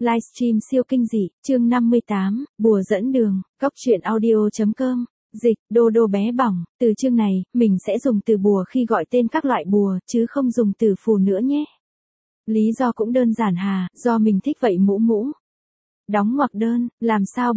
Livestream siêu kinh dị, chương 58, bùa dẫn đường, Cóc truyện audio.com, dịch, đô đô bé bỏng, từ chương này, mình sẽ dùng từ bùa khi gọi tên các loại bùa, chứ không dùng từ phù nữa nhé. Lý do cũng đơn giản hà, do mình thích vậy mũ mũ. Đóng ngoặc đơn, làm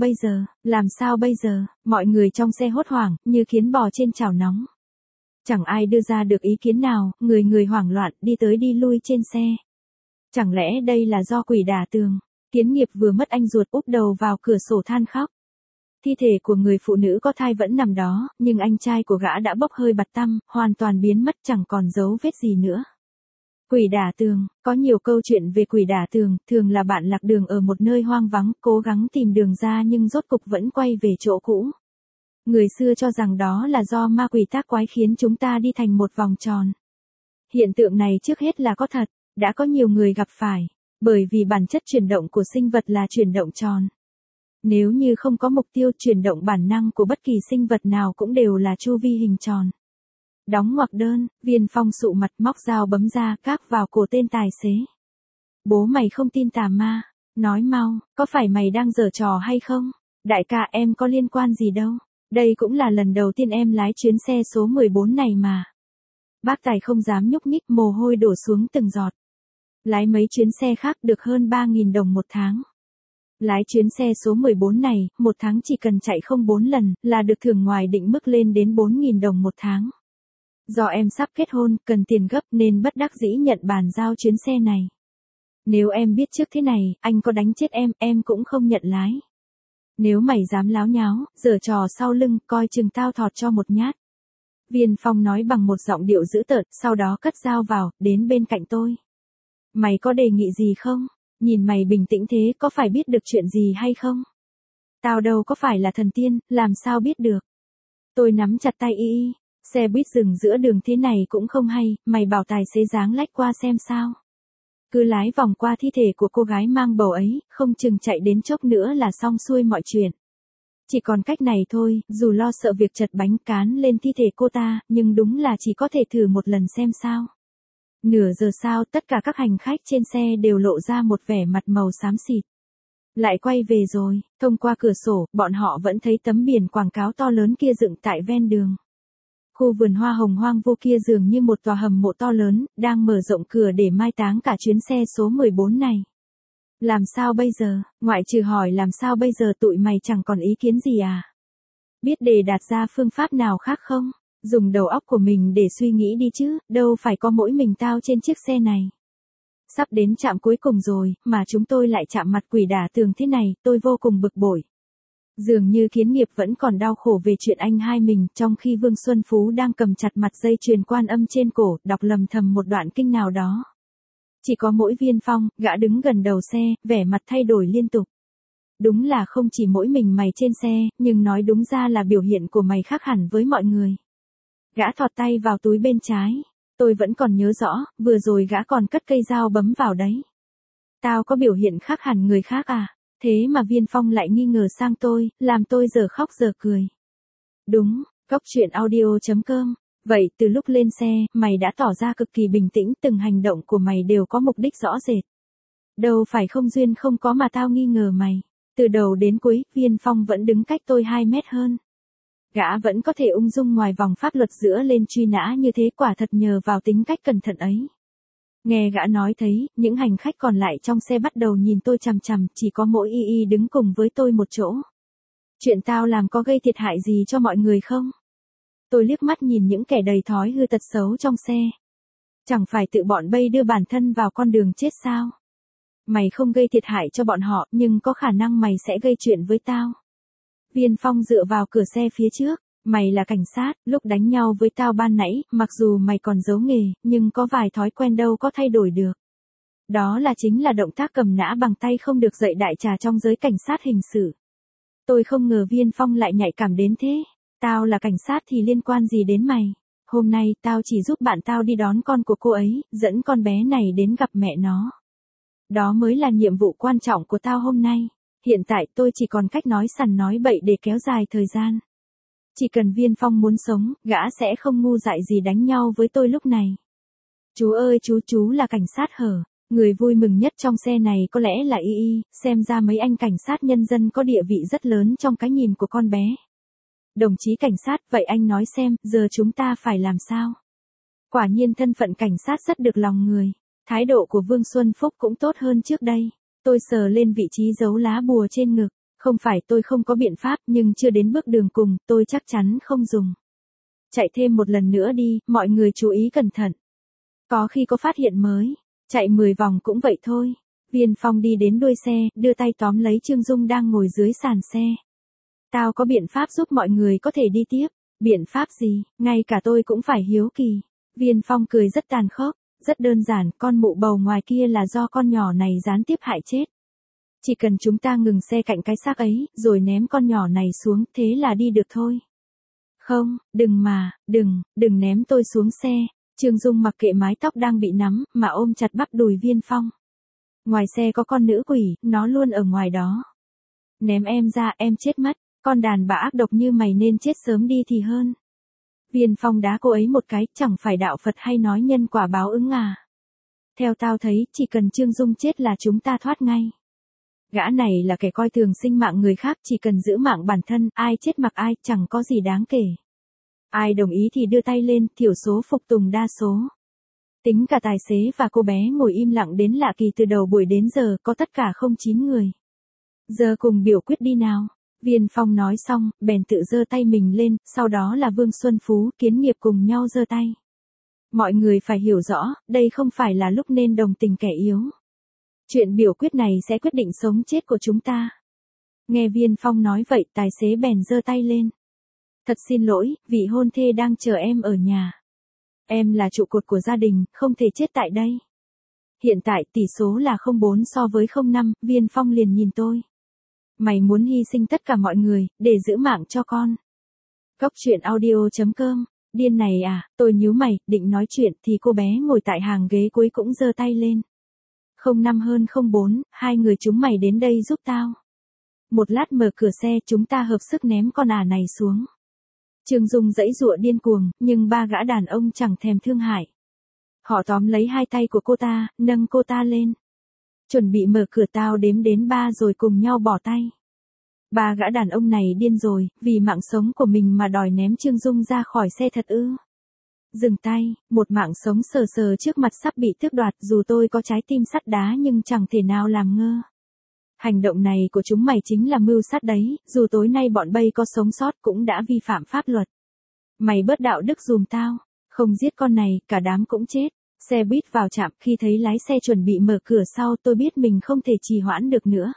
sao bây giờ, mọi người trong xe hốt hoảng, như kiến bò trên chảo nóng. Chẳng ai đưa ra được ý kiến nào, người hoảng loạn, đi tới đi lui trên xe. Chẳng lẽ đây là do quỷ đả tường? Kiến nghiệp vừa mất anh ruột úp đầu vào cửa sổ than khóc. Thi thể của người phụ nữ có thai vẫn nằm đó, nhưng anh trai của gã đã bốc hơi bặt tăm, hoàn toàn biến mất chẳng còn dấu vết gì nữa. Quỷ đả tường, có nhiều câu chuyện về quỷ đả tường, thường là bạn lạc đường ở một nơi hoang vắng, cố gắng tìm đường ra nhưng rốt cục vẫn quay về chỗ cũ. Người xưa cho rằng đó là do ma quỷ tác quái khiến chúng ta đi thành một vòng tròn. Hiện tượng này trước hết là có thật, đã có nhiều người gặp phải, bởi vì bản chất chuyển động của sinh vật là chuyển động tròn. Nếu như không có mục tiêu, chuyển động bản năng của bất kỳ sinh vật nào cũng đều là chu vi hình tròn. Đóng ngoặc đơn, Viên Phong sụ mặt móc dao bấm ra các vào cổ tên tài xế. Bố mày không tin tà ma, nói mau, có phải mày đang giở trò hay không? Đại ca em có liên quan gì đâu, đây cũng là lần đầu tiên em lái chuyến xe số 14 này mà. Bác tài không dám nhúc nhích, mồ hôi đổ xuống từng giọt. Lái mấy chuyến xe khác được hơn 3.000 đồng một tháng. Lái chuyến xe số 14 này, một tháng chỉ cần chạy không 4 lần, là được thưởng ngoài định mức lên đến 4.000 đồng một tháng. Do em sắp kết hôn, cần tiền gấp nên bất đắc dĩ nhận bàn giao chuyến xe này. Nếu em biết trước thế này, anh có đánh chết em cũng không nhận lái. Nếu mày dám láo nháo, giở trò sau lưng, coi chừng tao thọt cho một nhát. Viên Phong nói bằng một giọng điệu dữ tợn, sau đó cất dao vào, đến bên cạnh tôi. Mày có đề nghị gì không? Nhìn mày bình tĩnh thế, có phải biết được chuyện gì hay không? Tao đâu có phải là thần tiên, làm sao biết được? Tôi nắm chặt tay y. Xe buýt dừng giữa đường thế này cũng không hay, mày bảo tài xế dáng lách qua xem sao. Cứ lái vòng qua thi thể của cô gái mang bầu ấy, không chừng chạy đến chốc nữa là xong xuôi mọi chuyện. Chỉ còn cách này thôi, dù lo sợ việc chật bánh cán lên thi thể cô ta, nhưng đúng là chỉ có thể thử một lần xem sao. Nửa giờ sau, tất cả các hành khách trên xe đều lộ ra một vẻ mặt màu xám xịt. Lại quay về rồi, thông qua cửa sổ, bọn họ vẫn thấy tấm biển quảng cáo to lớn kia dựng tại ven đường. Khu vườn hoa hồng hoang vu kia dường như một tòa hầm mộ to lớn, đang mở rộng cửa để mai táng cả chuyến xe số 14 này. Làm sao bây giờ, ngoại trừ hỏi làm sao bây giờ tụi mày chẳng còn ý kiến gì à? Biết đề đạt ra phương pháp nào khác không? Dùng đầu óc của mình để suy nghĩ đi chứ, đâu phải có mỗi mình tao trên chiếc xe này. Sắp đến trạm cuối cùng rồi, mà chúng tôi lại chạm mặt quỷ đả tường thế này, tôi vô cùng bực bội. Dường như Kiến nghiệp vẫn còn đau khổ về chuyện anh hai mình, trong khi Vương Xuân Phú đang cầm chặt mặt dây chuyền quan âm trên cổ, đọc lầm thầm một đoạn kinh nào đó. Chỉ có mỗi Viên Phong, gã đứng gần đầu xe, vẻ mặt thay đổi liên tục. Đúng là không chỉ mỗi mình mày trên xe, nhưng nói đúng ra là biểu hiện của mày khác hẳn với mọi người. Gã thọt tay vào túi bên trái. Tôi vẫn còn nhớ rõ, vừa rồi gã còn cất cây dao bấm vào đấy. Tao có biểu hiện khác hẳn người khác à? Thế mà Viên Phong lại nghi ngờ sang tôi, làm tôi giờ khóc giờ cười. Đúng, Cóc truyện audio.com. Vậy từ lúc lên xe, mày đã tỏ ra cực kỳ bình tĩnh, từng hành động của mày đều có mục đích rõ rệt. Đâu phải không duyên không có mà tao nghi ngờ mày. Từ đầu đến cuối, Viên Phong vẫn đứng cách tôi 2 mét hơn. Gã vẫn có thể ung dung ngoài vòng pháp luật giữa lên truy nã như thế, quả thật nhờ vào tính cách cẩn thận ấy. Nghe gã nói thấy, những hành khách còn lại trong xe bắt đầu nhìn tôi chằm chằm, chỉ có mỗi y đứng cùng với tôi một chỗ. Chuyện tao làm có gây thiệt hại gì cho mọi người không? Tôi liếc mắt nhìn những kẻ đầy thói hư tật xấu trong xe. Chẳng phải tự bọn bây đưa bản thân vào con đường chết sao? Mày không gây thiệt hại cho bọn họ, nhưng có khả năng mày sẽ gây chuyện với tao. Viên Phong dựa vào cửa xe phía trước. Mày là cảnh sát, lúc đánh nhau với tao ban nãy, mặc dù mày còn giấu nghề, nhưng có vài thói quen đâu có thay đổi được. Đó là chính là động tác cầm nã bằng tay không được dạy đại trà trong giới cảnh sát hình sự. Tôi không ngờ Viên Phong lại nhạy cảm đến thế. Tao là cảnh sát thì liên quan gì đến mày? Hôm nay, tao chỉ giúp bạn tao đi đón con của cô ấy, dẫn con bé này đến gặp mẹ nó. Đó mới là nhiệm vụ quan trọng của tao hôm nay. Hiện tại tôi chỉ còn cách nói sằng nói bậy để kéo dài thời gian. Chỉ cần Viên Phong muốn sống, gã sẽ không ngu dại gì đánh nhau với tôi lúc này. Chú ơi chú là cảnh sát hở? Người vui mừng nhất trong xe này có lẽ là Y Y, xem ra mấy anh cảnh sát nhân dân có địa vị rất lớn trong cái nhìn của con bé. Đồng chí cảnh sát, vậy anh nói xem, giờ chúng ta phải làm sao? Quả nhiên thân phận cảnh sát rất được lòng người. Thái độ của Vương Xuân Phúc cũng tốt hơn trước đây. Tôi sờ lên vị trí giấu lá bùa trên ngực. Không phải tôi không có biện pháp, nhưng chưa đến bước đường cùng, tôi chắc chắn không dùng. Chạy thêm một lần nữa đi, mọi người chú ý cẩn thận. Có khi có phát hiện mới. Chạy 10 vòng cũng vậy thôi. Viên Phong đi đến đuôi xe, đưa tay tóm lấy Trương Dung đang ngồi dưới sàn xe. Tao có biện pháp giúp mọi người có thể đi tiếp. Biện pháp gì, ngay cả tôi cũng phải hiếu kỳ. Viên Phong cười rất tàn khốc, rất đơn giản, con mụ bầu ngoài kia là do con nhỏ này gián tiếp hại chết. Chỉ cần chúng ta ngừng xe cạnh cái xác ấy, rồi ném con nhỏ này xuống, thế là đi được thôi. Không, đừng mà, đừng ném tôi xuống xe. Trương Dung mặc kệ mái tóc đang bị nắm, mà ôm chặt bắp đùi Viên Phong. Ngoài xe có con nữ quỷ, nó luôn ở ngoài đó. Ném em ra, em chết mất, con đàn bà ác độc như mày nên chết sớm đi thì hơn. Viên Phong đá cô ấy một cái, chẳng phải đạo Phật hay nói nhân quả báo ứng à. Theo tao thấy, chỉ cần Trương Dung chết là chúng ta thoát ngay. Gã này là kẻ coi thường sinh mạng người khác, chỉ cần giữ mạng bản thân, ai chết mặc ai, chẳng có gì đáng kể. Ai đồng ý thì đưa tay lên, thiểu số phục tùng đa số. Tính cả tài xế và cô bé ngồi im lặng đến lạ kỳ từ đầu buổi đến giờ, có tất cả không 9 người. Giờ cùng biểu quyết đi nào. Viên Phong nói xong, bèn tự giơ tay mình lên, sau đó là Vương Xuân Phú, Kiến Nghiệp cùng nhau giơ tay. Mọi người phải hiểu rõ, đây không phải là lúc nên đồng tình kẻ yếu. Chuyện biểu quyết này sẽ quyết định sống chết của chúng ta. Nghe Viên Phong nói vậy, tài xế bèn giơ tay lên. Thật xin lỗi, vị hôn thê đang chờ em ở nhà. Em là trụ cột của gia đình, không thể chết tại đây. Hiện tại tỷ số là 0-4 so với 0-5, Viên Phong liền nhìn tôi. Mày muốn hy sinh tất cả mọi người, để giữ mạng cho con. Góc truyện audio.com, điên này à, tôi nhíu mày, định nói chuyện thì cô bé ngồi tại hàng ghế cuối cũng giơ tay lên. 0-5 hơn 0-4, hai người chúng mày đến đây giúp tao. Một lát mở cửa xe chúng ta hợp sức ném con ả này xuống. Trương Dung giãy giụa điên cuồng, nhưng ba gã đàn ông chẳng thèm thương hại. Họ tóm lấy hai tay của cô ta, nâng cô ta lên. Chuẩn bị mở cửa, tao đếm đến 3 rồi cùng nhau bỏ tay. Ba gã đàn ông này điên rồi, vì mạng sống của mình mà đòi ném Trương Dung ra khỏi xe thật ư. Dừng tay, một mạng sống sờ sờ trước mặt sắp bị tước đoạt, dù tôi có trái tim sắt đá nhưng chẳng thể nào làm ngơ. Hành động này của chúng mày chính là mưu sát đấy, dù tối nay bọn bay có sống sót cũng đã vi phạm pháp luật. Mày bớt đạo đức dùm tao, không giết con này, cả đám cũng chết. Xe buýt vào trạm, khi thấy lái xe chuẩn bị mở cửa sau tôi biết mình không thể trì hoãn được nữa.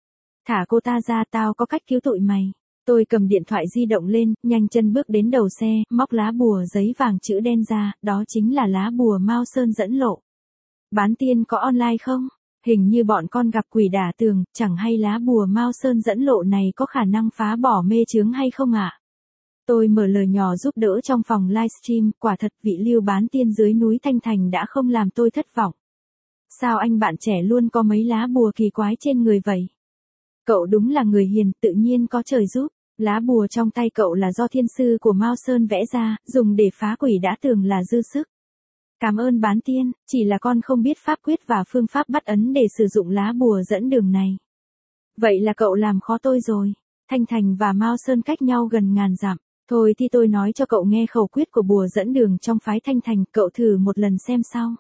Thả cô ta ra, tao có cách cứu tụi mày. Tôi cầm điện thoại di động lên, nhanh chân bước đến đầu xe, móc lá bùa giấy vàng chữ đen ra, đó chính là lá bùa Mao Sơn dẫn lộ. Bán tiên có online không? Hình như bọn con gặp quỷ đả tường, chẳng hay lá bùa Mao Sơn dẫn lộ này có khả năng phá bỏ mê chướng hay không ạ? Tôi mở lời nhỏ giúp đỡ trong phòng livestream, quả thật vị Lưu bán tiên dưới núi Thanh Thành đã không làm tôi thất vọng. Sao anh bạn trẻ luôn có mấy lá bùa kỳ quái trên người vậy? Cậu đúng là người hiền, tự nhiên có trời giúp. Lá bùa trong tay cậu là do thiên sư của Mao Sơn vẽ ra, dùng để phá quỷ đả tường là dư sức. Cảm ơn bán tiên, chỉ là con không biết pháp quyết và phương pháp bắt ấn để sử dụng lá bùa dẫn đường này. Vậy là cậu làm khó tôi rồi. Thanh Thành và Mao Sơn cách nhau gần ngàn dặm. Thôi thì tôi nói cho cậu nghe khẩu quyết của bùa dẫn đường trong phái Thanh Thành, cậu thử một lần xem sao.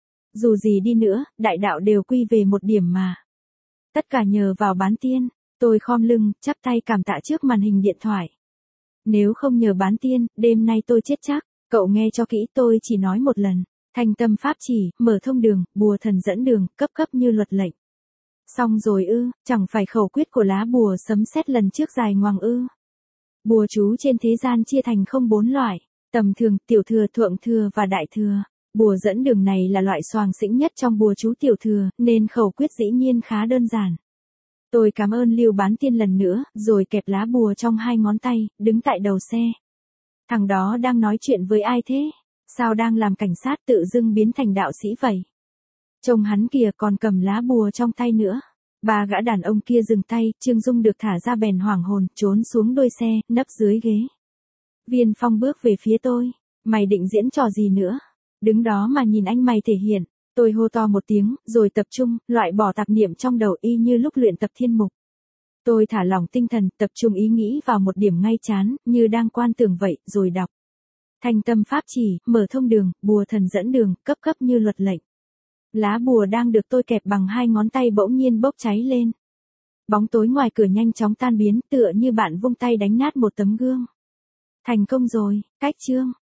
Dù gì đi nữa, đại đạo đều quy về một điểm mà. Tất cả nhờ vào bán tiên. Tôi khom lưng, chắp tay cảm tạ trước màn hình điện thoại. Nếu không nhờ bán tiên, đêm nay tôi chết chắc. Cậu nghe cho kỹ, tôi chỉ nói một lần. Thanh tâm pháp chỉ, mở thông đường, bùa thần dẫn đường, cấp cấp như luật lệnh. Xong rồi ư, chẳng phải khẩu quyết của lá bùa sấm sét lần trước dài ngoằng ư. Bùa chú trên thế gian chia thành 0-4 loại, tầm thường, tiểu thừa, thượng thừa và đại thừa. Bùa dẫn đường này là loại xoàng xĩnh nhất trong bùa chú tiểu thừa, nên khẩu quyết dĩ nhiên khá đơn giản. Tôi cảm ơn Lưu bán tiên lần nữa, rồi kẹp lá bùa trong 2 ngón tay, đứng tại đầu xe. Thằng đó đang nói chuyện với ai thế? Sao đang làm cảnh sát tự dưng biến thành đạo sĩ vậy? Trông hắn kìa còn cầm lá bùa trong tay nữa. Ba gã đàn ông kia dừng tay, Trương Dung được thả ra bèn hoảng hồn, trốn xuống đuôi xe, nấp dưới ghế. Viên Phong bước về phía tôi. Mày định diễn trò gì nữa? Đứng đó mà nhìn anh mày thể hiện. Tôi hô to một tiếng, rồi tập trung, loại bỏ tạp niệm trong đầu y như lúc luyện tập thiên mục. Tôi thả lỏng tinh thần, tập trung ý nghĩ vào một điểm ngay chán, như đang quan tưởng vậy, rồi đọc. Thành tâm pháp chỉ, mở thông đường, bùa thần dẫn đường, cấp cấp như luật lệnh. Lá bùa đang được tôi kẹp bằng 2 ngón tay bỗng nhiên bốc cháy lên. Bóng tối ngoài cửa nhanh chóng tan biến, tựa như bạn vung tay đánh nát một tấm gương. Thành công rồi, cách chương.